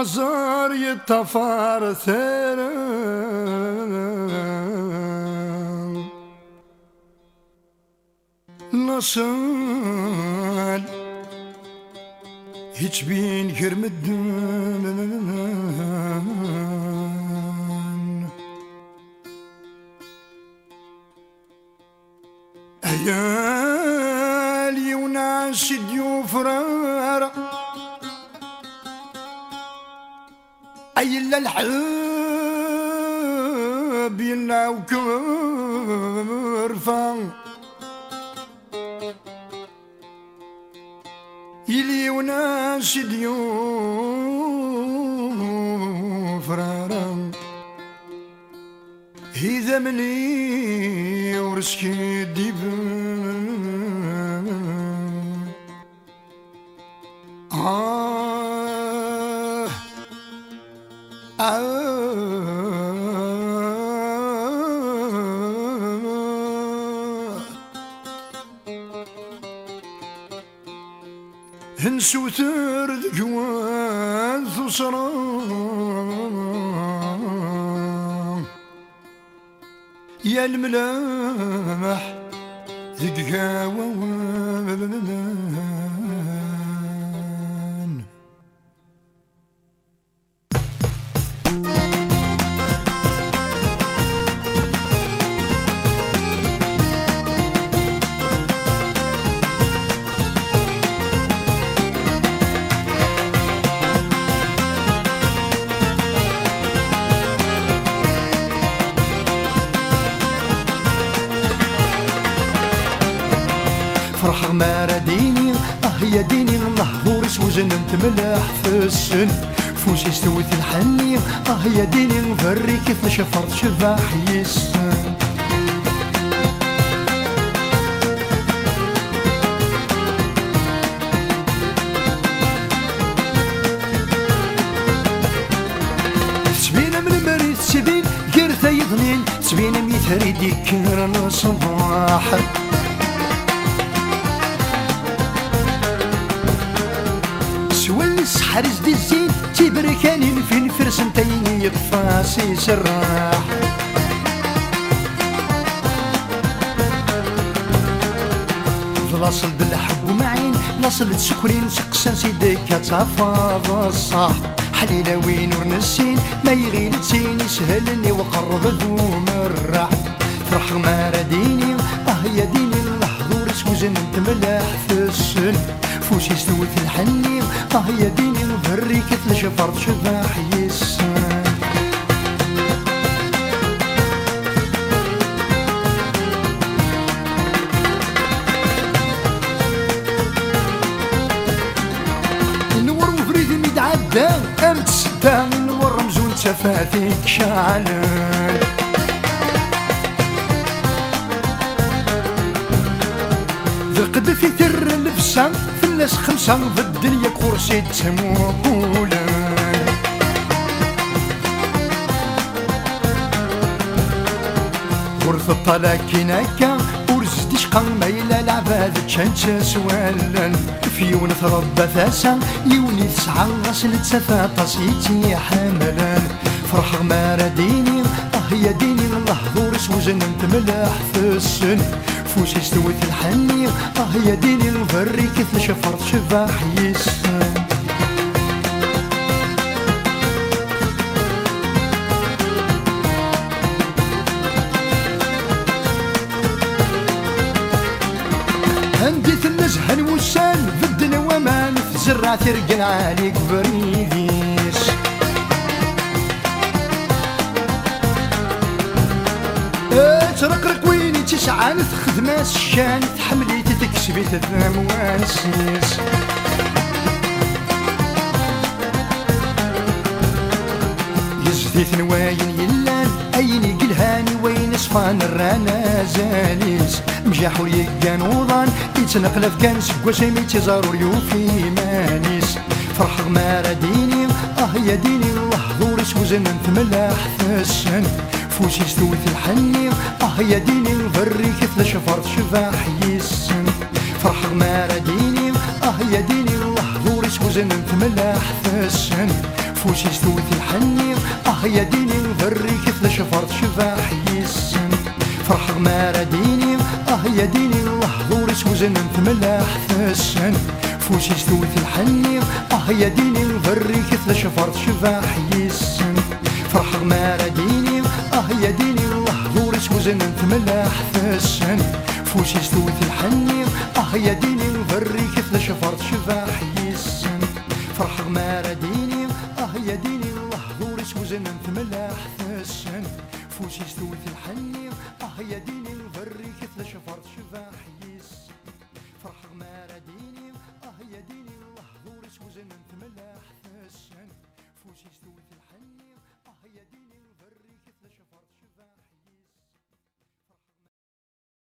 مزار يتفار ثيرا نصال هيج بين كرمدان عيالي وناس ضيوف فرار أيلا الحب يلا وكرفان يلي وناس ضيوف فرار إذا مني ورسكي ديبان هنسو ثرد جوان ثصران يا الملاح ذقاوان فرح غمارة ديني يا ديني الله وزن انت ملاح في السن فوسي استويت الحني يا ديني نفري كيف شفرت شباح يسن سبينا من المريض سبين كيرثا يضنين سبينا ميثري ديكرنا صباح حرز دي الزين تبركانين في الفرس انتين يطفاسي سراح لاصل بالحب ومعين لاصل تسكرين سقسان سيدك تفاض الصح حليلة وين ورنسين ما يغيل تسين يسهلني وقرب ذو مرح فرح غمارة ديني يا ديني اللحظور سوزن انت ملاح في السن فوسي استويت الحني يا ديني نفري كتل شفرت شباح يسان نور وفريد ميتعدى امت سدا نور رمزون تفاتيك شعلان ذقد في تر الفسان الناس خمسة في الدنيا كرسي تمولا ورث الطلاكيناكا ورزد شقا ميلا العباد تشانشا سوالا فيون تربى ثاسا يوني تسعى غسل تسفى طاسيتي حملا فرح غمارة ديني يا ديني الله ذور سوزن انت ملاح في السن فوسي استويت الحني يا ديني نفري كيف شفرت شباح يسان هنديت النزهن وسان في الدنيا ومان في زرع ترقن عليك بريديس ترقرق ويني تسعان تخدمات الشان تحملي تكسبي تذام وانسيس يزديت نواين يلان اين قلهاني وين صفان الرانا زاليس مجاحو يقان وضان يتنقلف كان سكوا سيمي تزارو ريوفي مانيس فرح غمارة ديني يا ديني الله ذور سوزن انت ملاح ثسن فوسي استويت الحني يا ديني نفري كيف شفرت شباح يسن فرح غمارة ديني يا ديني الله ذور سوزن انت ملاح ثسن فوسي ستوث الحني يا ديني ذري كيف شفرت شفاح يسن فرح غمارة ديني يا ديني الله ظوري سوزن ملاح ثسن فوسي ستوث الحني يا ديني ذري كيف شفرت شفاح يسن فرح غمارة ديني يا ديني الله ظوري سوزن ملاح ثسن فوسي ستوث الحني يا ديني